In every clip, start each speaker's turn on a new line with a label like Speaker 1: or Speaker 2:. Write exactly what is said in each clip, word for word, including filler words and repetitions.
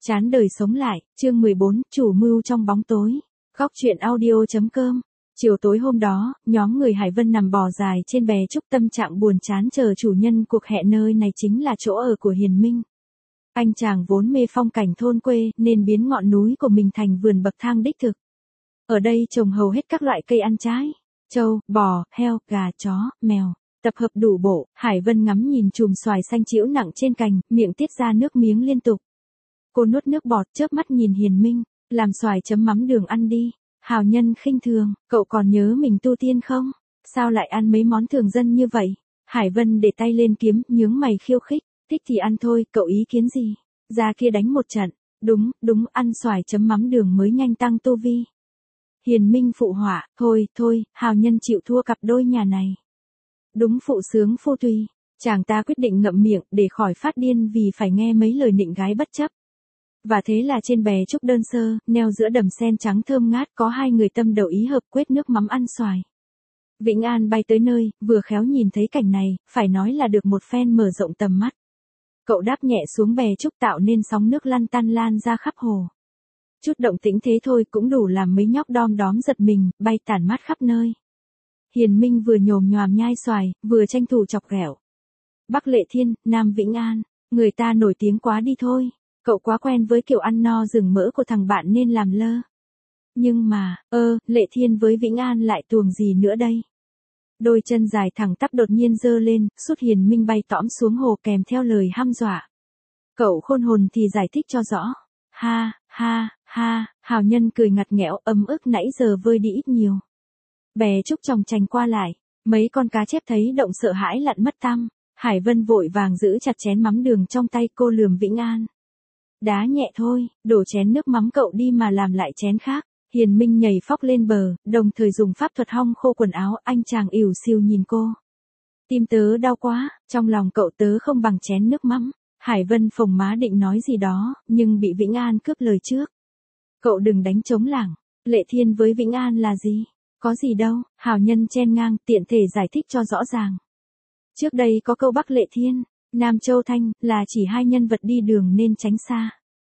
Speaker 1: Chán đời sống lại, chương mười bốn, chủ mưu trong bóng tối. Góc truyện audio.com. Chiều tối hôm đó, nhóm người Hải Vân nằm bò dài trên bè trúc tâm trạng buồn chán chờ chủ nhân cuộc hẹn. Nơi này chính là chỗ ở của Hiền Minh. Anh chàng vốn mê phong cảnh thôn quê nên biến ngọn núi của mình thành vườn bậc thang đích thực. Ở đây trồng hầu hết các loại cây ăn trái, trâu, bò, heo, gà, chó, mèo. Tập hợp đủ bộ, Hải Vân ngắm nhìn chùm xoài xanh chĩu nặng trên cành, miệng tiết ra nước miếng liên tục. Cô nuốt nước bọt, chớp mắt nhìn Hiền Minh, làm xoài chấm mắm đường ăn đi. Hào nhân khinh thường, cậu còn nhớ mình tu tiên không? Sao lại ăn mấy món thường dân như vậy? Hải Vân để tay lên kiếm, nhướng mày khiêu khích, thích thì ăn thôi, cậu ý kiến gì? Ra kia đánh một trận, đúng, đúng, ăn xoài chấm mắm đường mới nhanh tăng tu vi. Hiền Minh phụ họa, thôi, thôi, hào nhân chịu thua cặp đôi nhà này. Đúng phụ sướng phu tùy, chàng ta quyết định ngậm miệng để khỏi phát điên vì phải nghe mấy lời nịnh gái bất chấp. Và thế là trên bè trúc đơn sơ, neo giữa đầm sen trắng thơm ngát có hai người tâm đầu ý hợp quết nước mắm ăn xoài. Vĩnh An bay tới nơi, vừa khéo nhìn thấy cảnh này, phải nói là được một phen mở rộng tầm mắt. Cậu đáp nhẹ xuống bè trúc tạo nên sóng nước lăn tăn lan ra khắp hồ. Chút động tĩnh thế thôi cũng đủ làm mấy nhóc đom đóm giật mình, bay tản mát khắp nơi. Hiền Minh vừa nhồm nhoàm nhai xoài, vừa tranh thủ chọc ghẹo. Bắc Lệ Thiên, Nam Vĩnh An, người ta nổi tiếng quá đi thôi. Cậu quá quen với kiểu ăn no rừng mỡ của thằng bạn nên làm lơ. Nhưng mà, ơ, Lệ Thiên với Vĩnh An lại tuồng gì nữa đây? Đôi chân dài thẳng tắp đột nhiên giơ lên, sút Hiền Minh bay tõm xuống hồ kèm theo lời hăm dọa. Cậu khôn hồn thì giải thích cho rõ. Ha, ha, ha, hào nhân cười ngặt nghẽo, ấm ức nãy giờ vơi đi ít nhiều. Bè trúc chòng chành qua lại, mấy con cá chép thấy động sợ hãi lặn mất tăm. Hải Vân vội vàng giữ chặt chén mắm đường trong tay, cô lườm Vĩnh An. Đá nhẹ thôi, đổ chén nước mắm cậu đi mà làm lại chén khác. Hiền Minh nhảy phóc lên bờ, đồng thời dùng pháp thuật hong khô quần áo. Anh chàng ỉu xìu nhìn cô. Tim tớ đau quá, trong lòng cậu tớ không bằng chén nước mắm. Hải Vân phồng má định nói gì đó, nhưng bị Vĩnh An cướp lời trước. Cậu đừng đánh trống lảng, Lệ Thiên với Vĩnh An là gì? Có gì đâu, hào nhân chen ngang, tiện thể giải thích cho rõ ràng. Trước đây có câu Bắc Lệ Thiên, Nam Châu Thanh, là chỉ hai nhân vật đi đường nên tránh xa.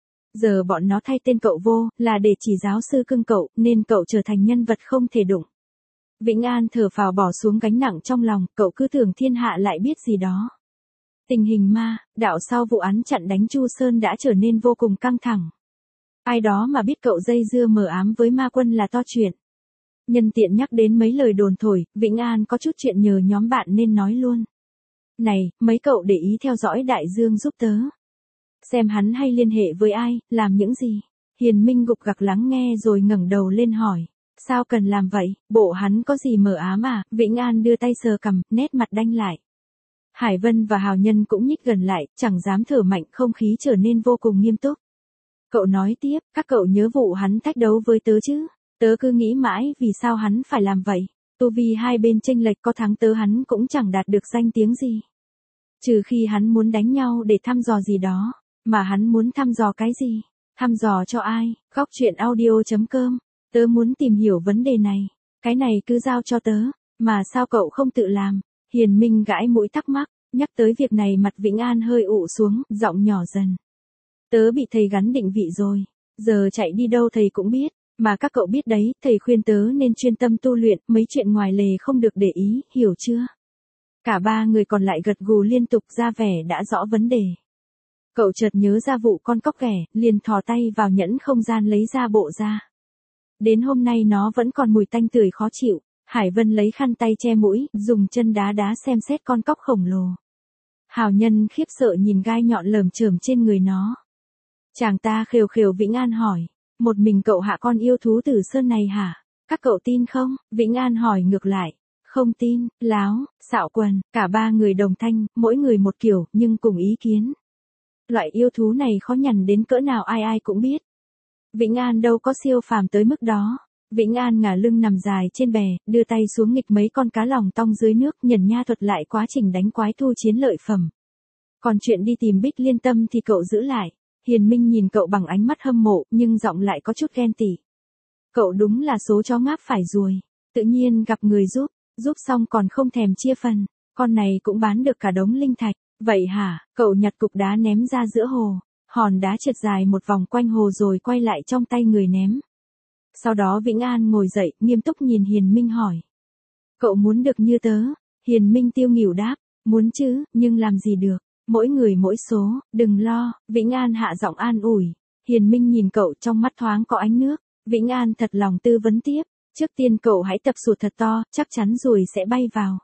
Speaker 1: Giờ bọn nó thay tên cậu vô, là để chỉ giáo sư cưng cậu, nên cậu trở thành nhân vật không thể đụng. Vĩnh An thở phào bỏ xuống gánh nặng trong lòng, cậu cứ tưởng thiên hạ lại biết gì đó. Tình hình ma, đạo sau vụ án chặn đánh Chu Sơn đã trở nên vô cùng căng thẳng. Ai đó mà biết cậu dây dưa mờ ám với ma quân là to chuyện. Nhân tiện nhắc đến mấy lời đồn thổi, Vĩnh An có chút chuyện nhờ nhóm bạn nên nói luôn. Này, mấy cậu để ý theo dõi Đại Dương giúp tớ. Xem hắn hay liên hệ với ai, làm những gì. Hiền Minh gục gặc lắng nghe rồi ngẩng đầu lên hỏi. Sao cần làm vậy, bộ hắn có gì mờ ám à? Vĩnh An đưa tay sờ cằm, nét mặt đanh lại. Hải Vân và hào nhân cũng nhích gần lại, chẳng dám thở mạnh, không khí trở nên vô cùng nghiêm túc. Cậu nói tiếp, các cậu nhớ vụ hắn thách đấu với tớ chứ? Tớ cứ nghĩ mãi vì sao hắn phải làm vậy. Tu vi hai bên chênh lệch, có thắng tớ hắn cũng chẳng đạt được danh tiếng gì. Trừ khi hắn muốn đánh nhau để thăm dò gì đó. Mà hắn muốn thăm dò cái gì? Thăm dò cho ai? Góc truyện audio.com. Tớ muốn tìm hiểu vấn đề này. Cái này cứ giao cho tớ. Mà sao cậu không tự làm? Hiền Minh gãi mũi thắc mắc. Nhắc tới việc này mặt Vĩnh An hơi ụ xuống, giọng nhỏ dần. Tớ bị thầy gắn định vị rồi. Giờ chạy đi đâu thầy cũng biết. Mà các cậu biết đấy, thầy khuyên tớ nên chuyên tâm tu luyện, mấy chuyện ngoài lề không được để ý, hiểu chưa? Cả ba người còn lại gật gù liên tục, ra vẻ đã rõ vấn đề. Cậu chợt nhớ ra vụ con cóc ghẻ, liền thò tay vào nhẫn không gian lấy ra bộ da. Đến hôm nay nó vẫn còn mùi tanh tưởi khó chịu. Hải Vân lấy khăn tay che mũi, dùng chân đá đá xem xét con cóc khổng lồ. Hào nhân khiếp sợ nhìn gai nhọn lởm chởm trên người nó. Chàng ta khều khều Vĩnh An hỏi. Một mình cậu hạ con yêu thú Tử Sơn này hả? Các cậu tin không? Vĩnh An hỏi ngược lại. Không tin, láo, xạo quần, cả ba người đồng thanh, mỗi người một kiểu, nhưng cùng ý kiến. Loại yêu thú này khó nhằn đến cỡ nào ai ai cũng biết. Vĩnh An đâu có siêu phàm tới mức đó. Vĩnh An ngả lưng nằm dài trên bè, đưa tay xuống nghịch mấy con cá lòng tong dưới nước, nhẩn nha thuật lại quá trình đánh quái thu chiến lợi phẩm. Còn chuyện đi tìm Bích Liên Tâm thì cậu giữ lại. Hiền Minh nhìn cậu bằng ánh mắt hâm mộ, nhưng giọng lại có chút ghen tị. Cậu đúng là số chó ngáp phải ruồi. Tự nhiên gặp người giúp, giúp xong còn không thèm chia phần. Con này cũng bán được cả đống linh thạch. Vậy hả, cậu nhặt cục đá ném ra giữa hồ. hòn đá trượt dài một vòng quanh hồ rồi quay lại trong tay người ném. Sau đó Vĩnh An ngồi dậy, nghiêm túc nhìn Hiền Minh hỏi. Cậu muốn được như tớ? Hiền Minh tiêu nghỉu đáp, muốn chứ, nhưng làm gì được, mỗi người mỗi số, đừng lo, Vĩnh An hạ giọng an ủi. Hiền Minh nhìn cậu trong mắt thoáng có ánh nước, Vĩnh An thật lòng tư vấn tiếp, trước tiên cậu hãy tập sụt thật to, chắc chắn ruồi sẽ bay vào.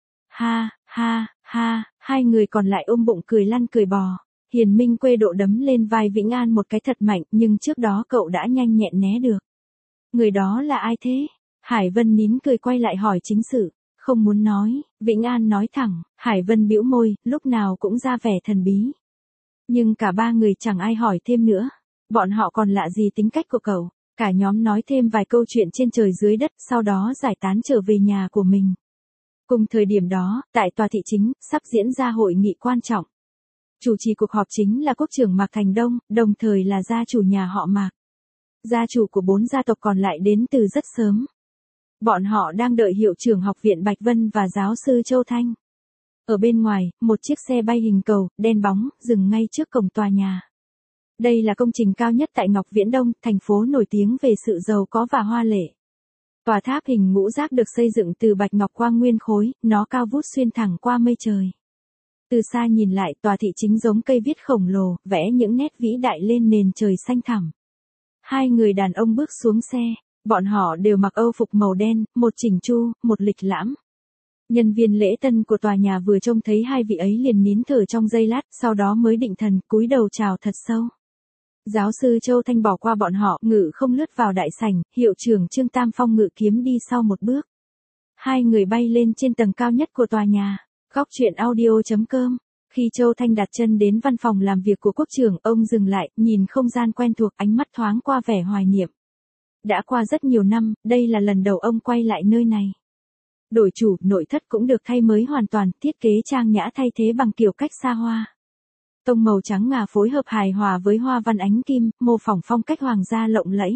Speaker 1: Ha, ha, ha, hai người còn lại ôm bụng cười lăn cười bò. Hiền Minh quê độ đấm lên vai Vĩnh An một cái thật mạnh, nhưng trước đó cậu đã nhanh nhẹn né được. Người đó là ai thế? Hải Vân nín cười quay lại hỏi chính sự. Không muốn nói, Vĩnh An nói thẳng. Hải Vân bĩu môi, lúc nào cũng ra vẻ thần bí. Nhưng cả ba người chẳng ai hỏi thêm nữa. Bọn họ còn lạ gì tính cách của cậu. Cả nhóm nói thêm vài câu chuyện trên trời dưới đất, sau đó giải tán trở về nhà của mình. Cùng thời điểm đó, tại tòa thị chính, sắp diễn ra hội nghị quan trọng. Chủ trì cuộc họp chính là quốc trưởng Mạc Thành Đông, đồng thời là gia chủ nhà họ Mạc. Gia chủ của bốn gia tộc còn lại đến từ rất sớm. Bọn họ đang đợi hiệu trưởng học viện Bạch Vân và giáo sư Châu Thanh. Ở bên ngoài, một chiếc xe bay hình cầu, đen bóng, dừng ngay trước cổng tòa nhà. Đây là công trình cao nhất tại Ngọc Viễn Đông, thành phố nổi tiếng về sự giàu có và hoa lệ. Tòa tháp hình ngũ giác được xây dựng từ bạch ngọc quang nguyên khối, nó cao vút xuyên thẳng qua mây trời. Từ xa nhìn lại, tòa thị chính giống cây viết khổng lồ, vẽ những nét vĩ đại lên nền trời xanh thẳm. Hai người đàn ông bước xuống xe, bọn họ đều mặc âu phục màu đen, một chỉnh chu, một lịch lãm. Nhân viên lễ tân của tòa nhà vừa trông thấy hai vị ấy liền nín thở trong giây lát, sau đó mới định thần, cúi đầu chào thật sâu. Giáo sư Châu Thanh bỏ qua bọn họ, ngự không lướt vào đại sảnh, hiệu trưởng Trương Tam Phong ngự kiếm đi sau một bước. Hai người bay lên trên tầng cao nhất của tòa nhà. Góc truyện audio chấm com. Khi Châu Thanh đặt chân đến văn phòng làm việc của quốc trưởng, ông dừng lại, nhìn không gian quen thuộc, ánh mắt thoáng qua vẻ hoài niệm. Đã qua rất nhiều năm, đây là lần đầu ông quay lại nơi này. Đổi chủ, nội thất cũng được thay mới hoàn toàn, thiết kế trang nhã thay thế bằng kiểu cách xa hoa. Tông màu trắng ngà phối hợp hài hòa với hoa văn ánh kim, mô phỏng phong cách hoàng gia lộng lẫy.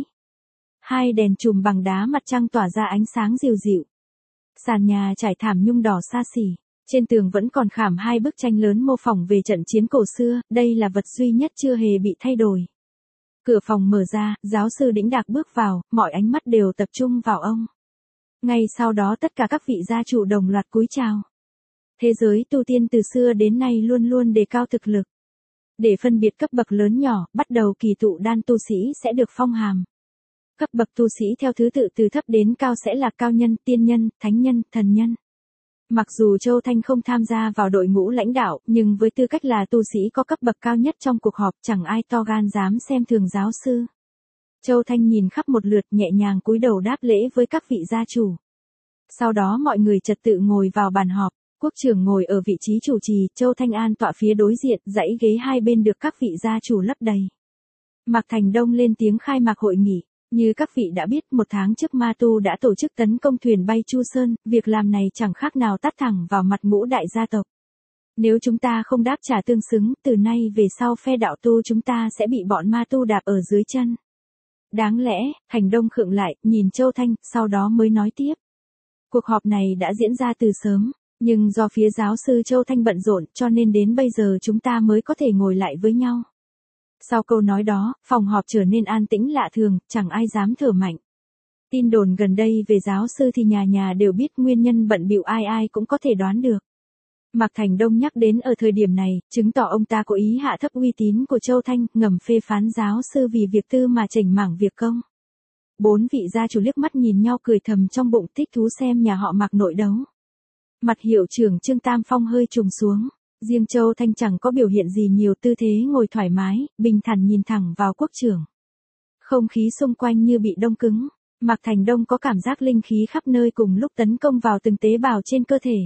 Speaker 1: Hai đèn chùm bằng đá mặt trăng tỏa ra ánh sáng dịu dịu. Sàn nhà trải thảm nhung đỏ xa xỉ. Trên tường vẫn còn khảm hai bức tranh lớn mô phỏng về trận chiến cổ xưa, đây là vật duy nhất chưa hề bị thay đổi. Cửa phòng mở ra, giáo sư Đĩnh Đạc bước vào, mọi ánh mắt đều tập trung vào ông. Ngay sau đó tất cả các vị gia chủ đồng loạt cúi chào. Thế giới tu tiên từ xưa đến nay luôn luôn đề cao thực lực. Để phân biệt cấp bậc lớn nhỏ, bắt đầu kỳ tụ đan tu sĩ sẽ được phong hàm. Cấp bậc tu sĩ theo thứ tự từ thấp đến cao sẽ là cao nhân, tiên nhân, thánh nhân, thần nhân. Mặc dù Châu Thanh không tham gia vào đội ngũ lãnh đạo, nhưng với tư cách là tu sĩ có cấp bậc cao nhất trong cuộc họp, chẳng ai to gan dám xem thường giáo sư. Châu Thanh nhìn khắp một lượt, nhẹ nhàng cúi đầu đáp lễ với các vị gia chủ. Sau đó mọi người trật tự ngồi vào bàn họp, quốc trưởng ngồi ở vị trí chủ trì, Châu Thanh an tọa phía đối diện, dãy ghế hai bên được các vị gia chủ lấp đầy. Mạc Thành Đông lên tiếng khai mạc hội nghị. Như các vị đã biết, một tháng trước Ma Tu đã tổ chức tấn công thuyền bay Chu Sơn, việc làm này chẳng khác nào tát thẳng vào mặt ngũ đại gia tộc. Nếu chúng ta không đáp trả tương xứng, từ nay về sau phe đạo tu chúng ta sẽ bị bọn Ma Tu đạp ở dưới chân. Đáng lẽ, Thành Đông khựng lại, nhìn Châu Thanh, sau đó mới nói tiếp. Cuộc họp này đã diễn ra từ sớm, nhưng do phía giáo sư Châu Thanh bận rộn cho nên đến bây giờ chúng ta mới có thể ngồi lại với nhau. Sau câu nói đó, phòng họp trở nên an tĩnh lạ thường, chẳng ai dám thở mạnh. Tin đồn gần đây về giáo sư thì nhà nhà đều biết, nguyên nhân bận bịu ai ai cũng có thể đoán được. Mạc Thành Đông nhắc đến ở thời điểm này, chứng tỏ ông ta có ý hạ thấp uy tín của Châu Thanh, ngầm phê phán giáo sư vì việc tư mà chỉnh mảng việc công. Bốn vị gia chủ liếc mắt nhìn nhau cười thầm trong bụng, thích thú xem nhà họ Mạc nội đấu. Mặt hiệu trưởng Trương Tam Phong hơi trùng xuống. Riêng Châu Thanh chẳng có biểu hiện gì nhiều, tư thế ngồi thoải mái, bình thản nhìn thẳng vào quốc trưởng. Không khí xung quanh như bị đông cứng. Mạc Thành Đông có cảm giác linh khí khắp nơi cùng lúc tấn công vào từng tế bào trên cơ thể.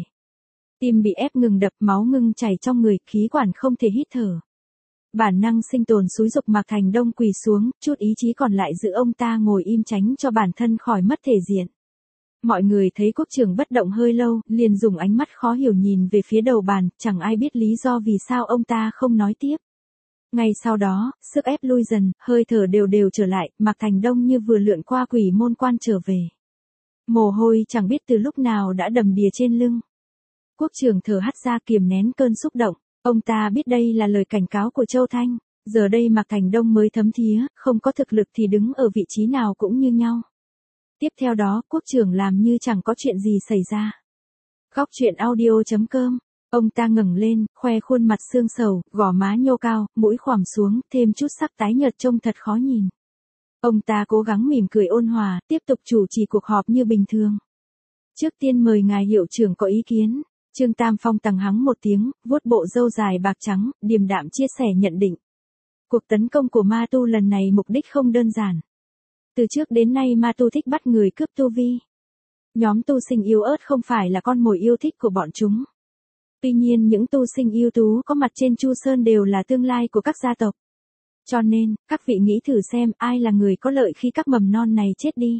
Speaker 1: Tim bị ép ngừng đập, máu ngưng chảy trong người, khí quản không thể hít thở. Bản năng sinh tồn xúi giục Mạc Thành Đông quỳ xuống, chút ý chí còn lại giữ ông ta ngồi im tránh cho bản thân khỏi mất thể diện. Mọi người thấy quốc trưởng bất động hơi lâu, liền dùng ánh mắt khó hiểu nhìn về phía đầu bàn, chẳng ai biết lý do vì sao ông ta không nói tiếp. Ngay sau đó, sức ép lui dần, hơi thở đều đều trở lại, Mạc Thành Đông như vừa lượn qua quỷ môn quan trở về. Mồ hôi chẳng biết từ lúc nào đã đầm đìa trên lưng. Quốc trưởng thở hắt ra kiềm nén cơn xúc động, ông ta biết đây là lời cảnh cáo của Châu Thanh. Giờ đây Mạc Thành Đông mới thấm thía, không có thực lực thì đứng ở vị trí nào cũng như nhau. Tiếp theo đó, quốc trưởng làm như chẳng có chuyện gì xảy ra. Góc truyện audio chấm com. Ông ta ngẩng lên, khoe khuôn mặt xương sầu, gò má nhô cao, mũi khòm xuống, thêm chút sắc tái nhợt trông thật khó nhìn. Ông ta cố gắng mỉm cười ôn hòa, tiếp tục chủ trì cuộc họp như bình thường. Trước tiên mời ngài hiệu trưởng có ý kiến. Trương Tam Phong tằng hắng một tiếng, vuốt bộ râu dài bạc trắng, điềm đạm chia sẻ nhận định. Cuộc tấn công của ma tu lần này mục đích không đơn giản. Từ trước đến nay ma tu thích bắt người cướp tu vi. Nhóm tu sinh yếu ớt không phải là con mồi yêu thích của bọn chúng. Tuy nhiên những tu sinh ưu tú có mặt trên Chu Sơn đều là tương lai của các gia tộc. Cho nên, các vị nghĩ thử xem ai là người có lợi khi các mầm non này chết đi.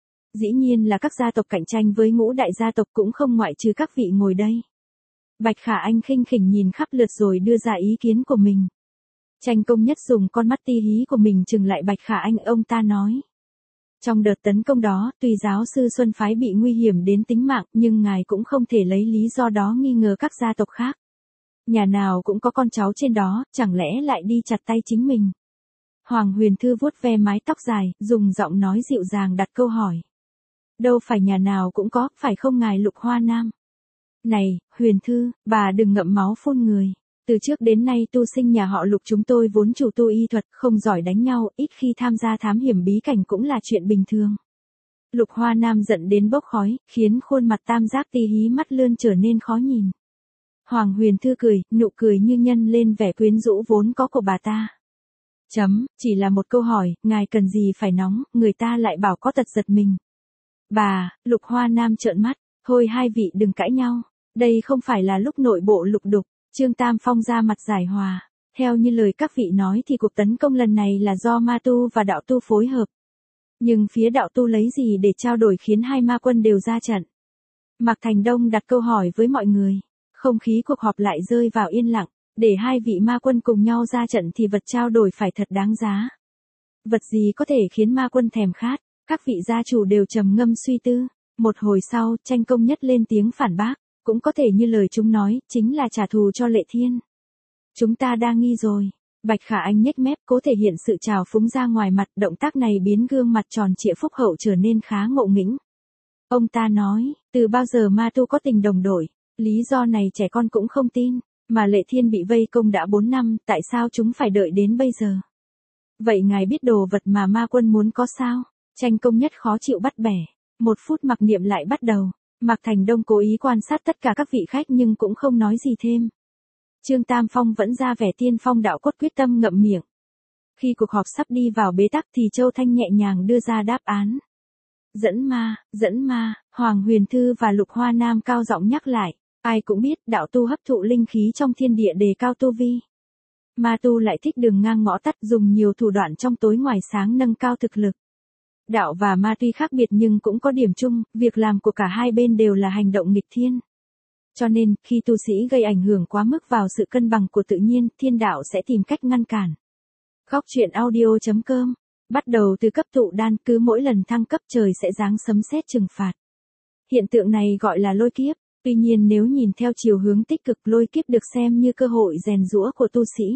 Speaker 1: Dĩ nhiên là các gia tộc cạnh tranh với ngũ đại gia tộc cũng không ngoại trừ các vị ngồi đây. Bạch Khả Anh khinh khỉnh nhìn khắp lượt rồi đưa ra ý kiến của mình. Tranh Công Nhất dùng con mắt ti hí của mình trừng lại Bạch Khả Anh, ông ta nói. Trong đợt tấn công đó, tuy giáo sư Xuân Phái bị nguy hiểm đến tính mạng, nhưng ngài cũng không thể lấy lý do đó nghi ngờ các gia tộc khác. Nhà nào cũng có con cháu trên đó, chẳng lẽ lại đi chặt tay chính mình. Hoàng Huyền Thư vuốt ve mái tóc dài, dùng giọng nói dịu dàng đặt câu hỏi. Đâu phải nhà nào cũng có, phải không ngài Lục Hoa Nam? Này, Huyền Thư, bà đừng ngậm máu phun người. Từ trước đến nay tu sinh nhà họ Lục chúng tôi vốn chủ tu y thuật, không giỏi đánh nhau, ít khi tham gia thám hiểm bí cảnh cũng là chuyện bình thường. Lục Hoa Nam giận đến bốc khói, khiến khuôn mặt tam giác ti hí mắt lươn trở nên khó nhìn. Hoàng Huyền Thư cười, nụ cười như nhân lên vẻ quyến rũ vốn có của bà ta. Chấm, chỉ là một câu hỏi, ngài cần gì phải nóng, người ta lại bảo có tật giật mình. Bà, Lục Hoa Nam trợn mắt, thôi hai vị đừng cãi nhau, đây không phải là lúc nội bộ lục đục. Trương Tam Phong ra mặt giải hòa. Theo như lời các vị nói thì cuộc tấn công lần này là do ma tu và đạo tu phối hợp. Nhưng phía đạo tu lấy gì để trao đổi khiến hai ma quân đều ra trận? Mạc Thành Đông đặt câu hỏi với mọi người. Không khí cuộc họp lại rơi vào yên lặng. Để hai vị ma quân cùng nhau ra trận thì vật trao đổi phải thật đáng giá. Vật gì có thể khiến ma quân thèm khát? Các vị gia chủ đều trầm ngâm suy tư. Một hồi sau, Tranh Công Nhất lên tiếng phản bác. Cũng có thể như lời chúng nói, chính là trả thù cho Lệ Thiên. Chúng ta đa nghi rồi. Bạch Khả Anh nhếch mép cố thể hiện sự trào phúng ra ngoài mặt, động tác này biến gương mặt tròn trịa phúc hậu trở nên khá ngộ nghĩnh. Ông ta nói, từ bao giờ ma tu có tình đồng đội, lý do này trẻ con cũng không tin, mà Lệ Thiên bị vây công đã bốn năm, tại sao chúng phải đợi đến bây giờ? Vậy ngài biết đồ vật mà ma quân muốn có sao? Tranh Công Nhất khó chịu bắt bẻ. Một phút mặc niệm lại bắt đầu. Mạc Thành Đông cố ý quan sát tất cả các vị khách nhưng cũng không nói gì thêm. Trương Tam Phong vẫn ra vẻ tiên phong đạo cốt quyết tâm ngậm miệng. Khi cuộc họp sắp đi vào bế tắc thì Châu Thanh nhẹ nhàng đưa ra đáp án. Dẫn ma, dẫn ma, Hoàng Huyền Thư và Lục Hoa Nam cao giọng nhắc lại. Ai cũng biết đạo tu hấp thụ linh khí trong thiên địa đề cao tu vi. Ma tu lại thích đường ngang ngõ tắt, dùng nhiều thủ đoạn trong tối ngoài sáng nâng cao thực lực. Đạo và ma tuy khác biệt nhưng cũng có điểm chung, việc làm của cả hai bên đều là hành động nghịch thiên. Cho nên, khi tu sĩ gây ảnh hưởng quá mức vào sự cân bằng của tự nhiên, thiên đạo sẽ tìm cách ngăn cản. Góc truyện audio chấm com. Bắt đầu từ cấp tụ đan, cứ mỗi lần thăng cấp trời sẽ giáng sấm sét trừng phạt. Hiện tượng này gọi là lôi kiếp. Tuy nhiên nếu nhìn theo chiều hướng tích cực, lôi kiếp được xem như cơ hội rèn giũa của tu sĩ.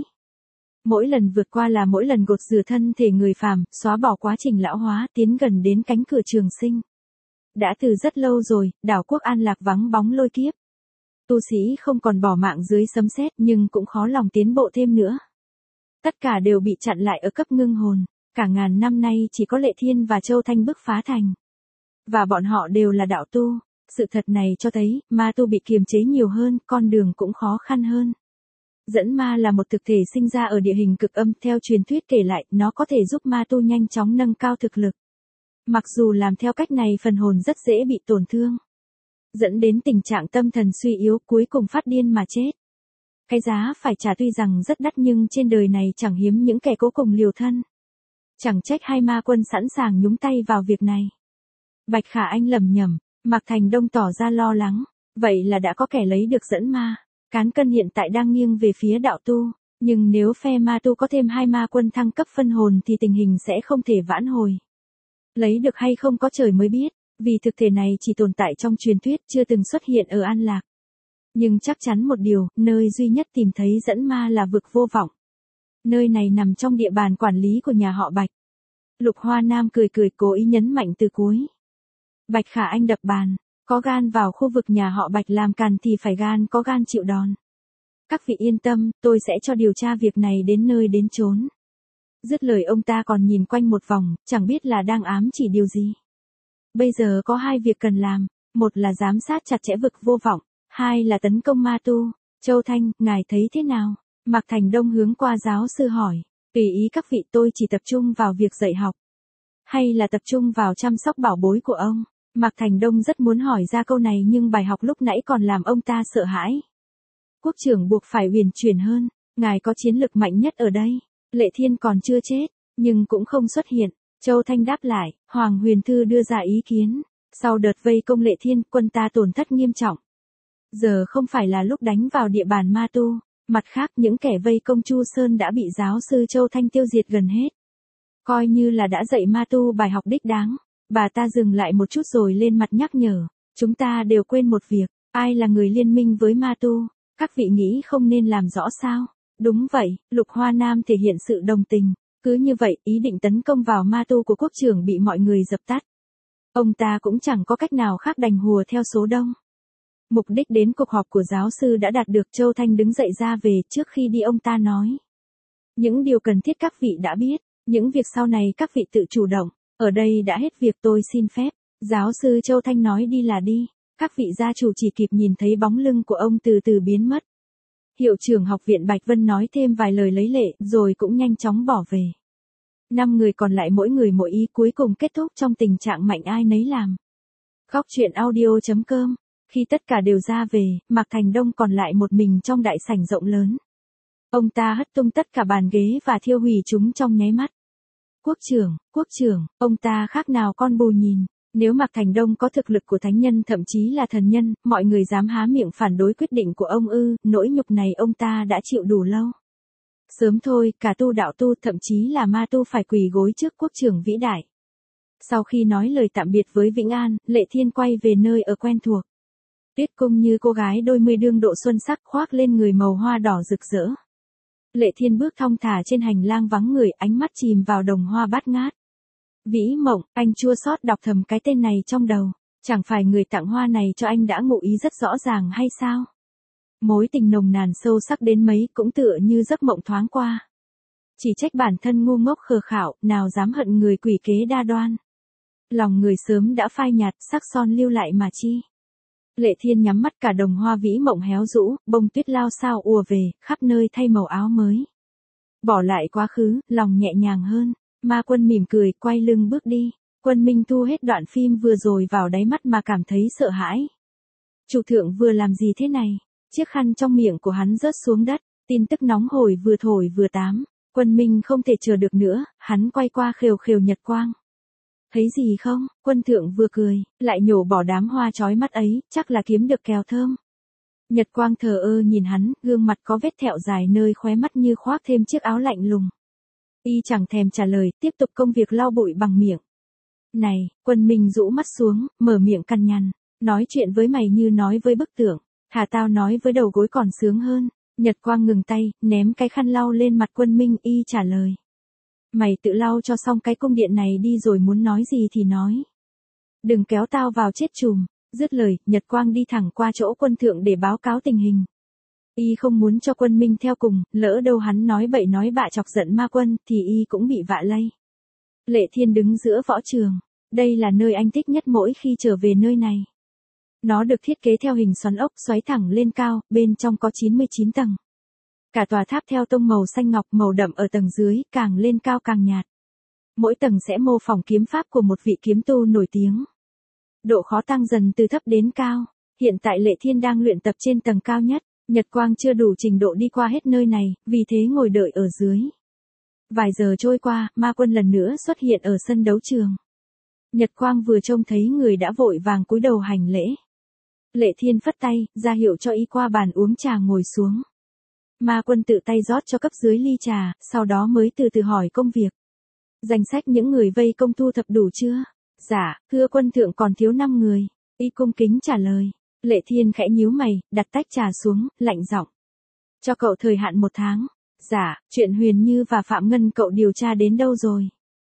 Speaker 1: Mỗi lần vượt qua là mỗi lần gột rửa thân thể người phàm, xóa bỏ quá trình lão hóa, tiến gần đến cánh cửa trường sinh. Đã từ rất lâu rồi, đảo quốc An Lạc vắng bóng lôi kiếp. Tu sĩ không còn bỏ mạng dưới sấm sét nhưng cũng khó lòng tiến bộ thêm nữa. Tất cả đều bị chặn lại ở cấp ngưng hồn. Cả ngàn năm nay chỉ có Lệ Thiên và Châu Thanh bứt phá thành. Và bọn họ đều là đạo tu. Sự thật này cho thấy, ma tu bị kiềm chế nhiều hơn, con đường cũng khó khăn hơn. Dẫn ma là một thực thể sinh ra ở địa hình cực âm, theo truyền thuyết kể lại, nó có thể giúp ma tu nhanh chóng nâng cao thực lực. Mặc dù làm theo cách này phần hồn rất dễ bị tổn thương, dẫn đến tình trạng tâm thần suy yếu, cuối cùng phát điên mà chết. Cái giá phải trả tuy rằng rất đắt nhưng trên đời này chẳng hiếm những kẻ cố cùng liều thân. Chẳng trách hai ma quân sẵn sàng nhúng tay vào việc này. Bạch Khả Anh lẩm nhẩm, Mạc Thành Đông tỏ ra lo lắng. Vậy là đã có kẻ lấy được dẫn ma. Cán cân hiện tại đang nghiêng về phía đạo tu. Nhưng nếu phe ma tu có thêm hai ma quân thăng cấp phân hồn thì tình hình sẽ không thể vãn hồi. Lấy được hay không có trời mới biết. Vì thực thể này chỉ tồn tại trong truyền thuyết, chưa từng xuất hiện ở An Lạc. Nhưng chắc chắn một điều, nơi duy nhất tìm thấy dẫn ma là vực vô vọng. Nơi này nằm trong địa bàn quản lý của nhà họ Bạch. Lục Hoa Nam cười cười cố ý nhấn mạnh từ cuối. Bạch Khả Anh đập bàn, có gan vào khu vực nhà họ Bạch làm càn thì phải gan có gan chịu đòn. Các vị yên tâm, tôi sẽ cho điều tra việc này đến nơi đến chốn. Dứt lời ông ta còn nhìn quanh một vòng, chẳng biết là đang ám chỉ điều gì. Bây giờ có hai việc cần làm, một là giám sát chặt chẽ vực vô vọng, hai là tấn công ma tu. Châu Thanh, ngài thấy thế nào? Mạc Thành Đông hướng qua giáo sư hỏi. Tùy ý các vị, tôi chỉ tập trung vào việc dạy học. Hay là tập trung vào chăm sóc bảo bối của ông? Mạc Thành Đông rất muốn hỏi ra câu này nhưng bài học lúc nãy còn làm ông ta sợ hãi. Quốc trưởng buộc phải uyển chuyển hơn, ngài có chiến lực mạnh nhất ở đây. Lệ Thiên còn chưa chết, nhưng cũng không xuất hiện. Châu Thanh đáp lại, Hoàng Huyền Thư đưa ra ý kiến. Sau đợt vây công Lệ Thiên, quân ta tổn thất nghiêm trọng. Giờ không phải là lúc đánh vào địa bàn ma tu. Mặt khác, những kẻ vây công Chu Sơn đã bị giáo sư Châu Thanh tiêu diệt gần hết. Coi như là đã dạy ma tu bài học đích đáng. Bà ta dừng lại một chút rồi lên mặt nhắc nhở. Chúng ta đều quên một việc, ai là người liên minh với ma tu? Các vị nghĩ không nên làm rõ sao? Đúng vậy, Lục Hoa Nam thể hiện sự đồng tình. Cứ như vậy, ý định tấn công vào ma tu của quốc trưởng bị mọi người dập tắt. Ông ta cũng chẳng có cách nào khác đành hùa theo số đông. Mục đích đến cuộc họp của giáo sư đã đạt được. Châu Thanh đứng dậy ra về. Trước khi đi ông ta nói. Những điều cần thiết các vị đã biết, những việc sau này các vị tự chủ động. Ở đây đã hết việc, tôi xin phép. Giáo sư Châu Thanh nói đi là đi. Các vị gia chủ chỉ kịp nhìn thấy bóng lưng của ông từ từ biến mất. Hiệu trưởng học viện Bạch Vân nói thêm vài lời lấy lệ rồi cũng nhanh chóng bỏ về. Năm người còn lại mỗi người mỗi ý, cuối cùng kết thúc trong tình trạng mạnh ai nấy làm. Góc truyện audio chấm com. Khi tất cả đều ra về, Mạc Thành Đông còn lại một mình trong đại sảnh rộng lớn. Ông ta hất tung tất cả bàn ghế và thiêu hủy chúng trong nháy mắt. Quốc trưởng, quốc trưởng, ông ta khác nào con bù nhìn. Nếu Mạc Thành Đông có thực lực của thánh nhân thậm chí là thần nhân, mọi người dám há miệng phản đối quyết định của ông ư? Nỗi nhục này ông ta đã chịu đủ lâu. Sớm thôi, cả tu đạo tu thậm chí là ma tu phải quỳ gối trước quốc trưởng vĩ đại. Sau khi nói lời tạm biệt với Vĩnh An, Lệ Thiên quay về nơi ở quen thuộc. Tuyết Cung như cô gái đôi mươi đương độ xuân sắc khoác lên người màu hoa đỏ rực rỡ. Lệ Thiên bước thong thả trên hành lang vắng người, ánh mắt chìm vào đồng hoa bát ngát. Vĩ Mộng, anh chua xót đọc thầm cái tên này trong đầu. Chẳng phải người tặng hoa này cho anh đã ngụ ý rất rõ ràng hay sao? Mối tình nồng nàn sâu sắc đến mấy cũng tựa như giấc mộng thoáng qua. Chỉ trách bản thân ngu ngốc khờ khạo, nào dám hận người quỷ kế đa đoan. Lòng người sớm đã phai nhạt, sắc son lưu lại mà chi. Lệ Thiên nhắm mắt, cả đồng hoa Vĩ Mộng héo rũ, bông tuyết lao sao ùa về, khắp nơi thay màu áo mới. Bỏ lại quá khứ, lòng nhẹ nhàng hơn. Ma Quân mỉm cười, quay lưng bước đi. Quân Minh thu hết đoạn phim vừa rồi vào đáy mắt mà cảm thấy sợ hãi. Chủ thượng vừa làm gì thế này? Chiếc khăn trong miệng của hắn rớt xuống đất, tin tức nóng hổi vừa thổi vừa tám. Quân Minh không thể chờ được nữa, hắn quay qua khều khều Nhật Quang. Thấy gì không? Quân thượng vừa cười, lại nhổ bỏ đám hoa chói mắt ấy, chắc là kiếm được kèo thơm. Nhật Quang thờ ơ nhìn hắn, gương mặt có vết thẹo dài nơi khóe mắt như khoác thêm chiếc áo lạnh lùng. Y chẳng thèm trả lời, tiếp tục công việc lau bụi bằng miệng. Này, Quân Minh rũ mắt xuống, mở miệng cằn nhằn, nói chuyện với mày như nói với bức tượng, thà tao nói với đầu gối còn sướng hơn. Nhật Quang ngừng tay, ném cái khăn lau lên mặt Quân Minh, y trả lời. Mày tự lau cho xong cái cung điện này đi rồi muốn nói gì thì nói. Đừng kéo tao vào chết chùm. Dứt lời, Nhật Quang đi thẳng qua chỗ quân thượng để báo cáo tình hình. Y không muốn cho Quân Minh theo cùng, lỡ đâu hắn nói bậy nói bạ chọc giận Ma Quân, thì y cũng bị vạ lây. Lệ Thiên đứng giữa võ trường. Đây là nơi anh thích nhất mỗi khi trở về nơi này. Nó được thiết kế theo hình xoắn ốc xoáy thẳng lên cao, bên trong có chín mươi chín tầng. Cả tòa tháp theo tông màu xanh ngọc, màu đậm ở tầng dưới, càng lên cao càng nhạt. Mỗi tầng sẽ mô phỏng kiếm pháp của một vị kiếm tu nổi tiếng. Độ khó tăng dần từ thấp đến cao. Hiện tại Lệ Thiên đang luyện tập trên tầng cao nhất. Nhật Quang chưa đủ trình độ đi qua hết nơi này, vì thế ngồi đợi ở dưới. Vài giờ trôi qua, Ma Quân lần nữa xuất hiện ở sân đấu trường. Nhật Quang vừa trông thấy người đã vội vàng cúi đầu hành lễ. Lệ Thiên phất tay, ra hiệu cho y qua bàn uống trà ngồi xuống. Ma Quân tự tay rót cho cấp dưới ly trà, sau đó mới từ từ hỏi công việc. Danh sách những người vây công thu thập đủ chưa? Dạ, thưa quân thượng còn thiếu năm người. Y cung kính trả lời. Lệ Thiên khẽ nhíu mày, đặt tách trà xuống, lạnh giọng. Cho cậu thời hạn một tháng. Dạ, chuyện Huyền Như và Phạm Ngân cậu điều tra đến đâu rồi?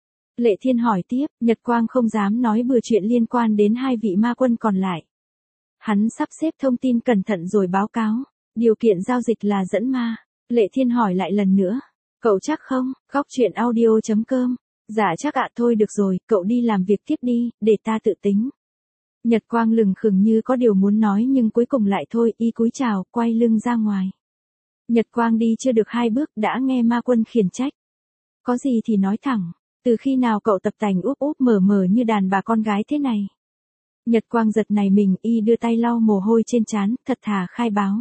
Speaker 1: Lệ Thiên hỏi tiếp, Nhật Quang không dám nói bừa chuyện liên quan đến hai vị ma quân còn lại. Hắn sắp xếp thông tin cẩn thận rồi báo cáo. Điều kiện giao dịch là dẫn ma. Lệ Thiên hỏi lại lần nữa. Cậu chắc không? Góc chuyện audio chấm com. Dạ chắc ạ, thôi được rồi, cậu đi làm việc tiếp đi, để ta tự tính. Nhật Quang lừng khừng như có điều muốn nói nhưng cuối cùng lại thôi, y cúi chào, quay lưng ra ngoài. Nhật Quang đi chưa được hai bước đã nghe ma quân khiển trách. Có gì thì nói thẳng, từ khi nào cậu tập tành úp úp mở mở như đàn bà con gái thế này? Nhật Quang giật nảy mình, y đưa tay lau mồ hôi trên trán, thật thà khai báo.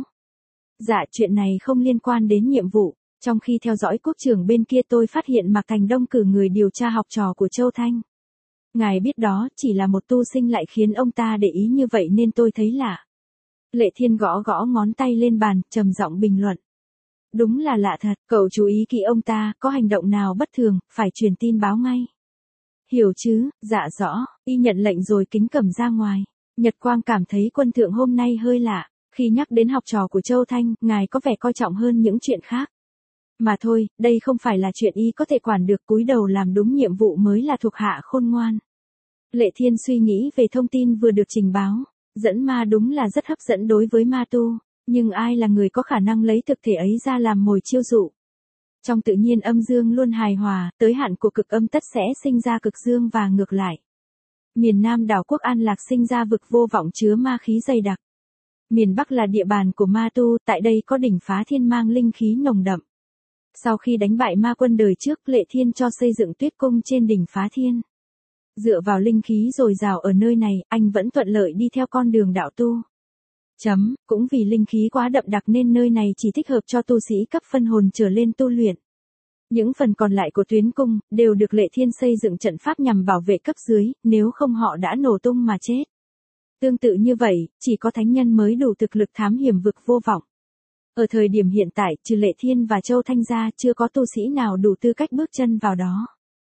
Speaker 1: Dạ chuyện này không liên quan đến nhiệm vụ, trong khi theo dõi quốc trưởng bên kia tôi phát hiện Mạc Thành Đông cử người điều tra học trò của Châu Thanh. Ngài biết đó, chỉ là một tu sinh lại khiến ông ta để ý như vậy nên tôi thấy lạ. Lệ Thiên gõ gõ ngón tay lên bàn, trầm giọng bình luận. Đúng là lạ thật, cậu chú ý kỹ ông ta, có hành động nào bất thường, phải truyền tin báo ngay. Hiểu chứ, dạ rõ, y nhận lệnh rồi kính cẩm ra ngoài. Nhật Quang cảm thấy quân thượng hôm nay hơi lạ, khi nhắc đến học trò của Châu Thanh, ngài có vẻ coi trọng hơn những chuyện khác. Mà thôi, đây không phải là chuyện y có thể quản được, cúi đầu làm đúng nhiệm vụ mới là thuộc hạ khôn ngoan. Lệ Thiên suy nghĩ về thông tin vừa được trình báo, dẫn ma đúng là rất hấp dẫn đối với ma tu, nhưng ai là người có khả năng lấy thực thể ấy ra làm mồi chiêu dụ. Trong tự nhiên âm dương luôn hài hòa, tới hạn của cực âm tất sẽ sinh ra cực dương và ngược lại. Miền Nam đảo quốc An Lạc sinh ra vực vô vọng chứa ma khí dày đặc. Miền Bắc là địa bàn của ma tu, tại đây có đỉnh Phá Thiên mang linh khí nồng đậm. Sau khi đánh bại ma quân đời trước, Lệ Thiên cho xây dựng tuyết cung trên đỉnh Phá Thiên. Dựa vào linh khí dồi dào ở nơi này, anh vẫn thuận lợi đi theo con đường đạo tu. Chấm, cũng vì linh khí quá đậm đặc nên nơi này chỉ thích hợp cho tu sĩ cấp phân hồn trở lên tu luyện. Những phần còn lại của tuyến cung, đều được Lệ Thiên xây dựng trận pháp nhằm bảo vệ cấp dưới, nếu không họ đã nổ tung mà chết. Tương tự như vậy, chỉ có thánh nhân mới đủ thực lực thám hiểm vực vô vọng. Ở thời điểm hiện tại, trừ Lệ Thiên và Châu Thanh ra, chưa có tu sĩ nào đủ tư cách bước chân vào đó.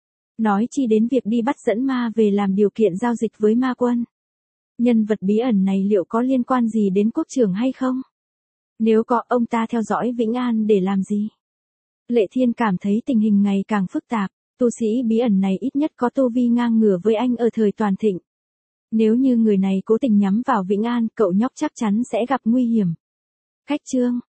Speaker 1: Nói chi đến việc đi bắt dẫn ma về làm điều kiện giao dịch với ma quân. Nhân vật bí ẩn này liệu có liên quan gì đến quốc trưởng hay không? Nếu có, ông ta theo dõi Vĩnh An để làm gì? Lệ Thiên cảm thấy tình hình ngày càng phức tạp, tu sĩ bí ẩn này ít nhất có tu vi ngang ngửa với anh ở thời toàn thịnh. Nếu như người này cố tình nhắm vào Vĩnh An, cậu nhóc chắc chắn sẽ gặp nguy hiểm. Khách chương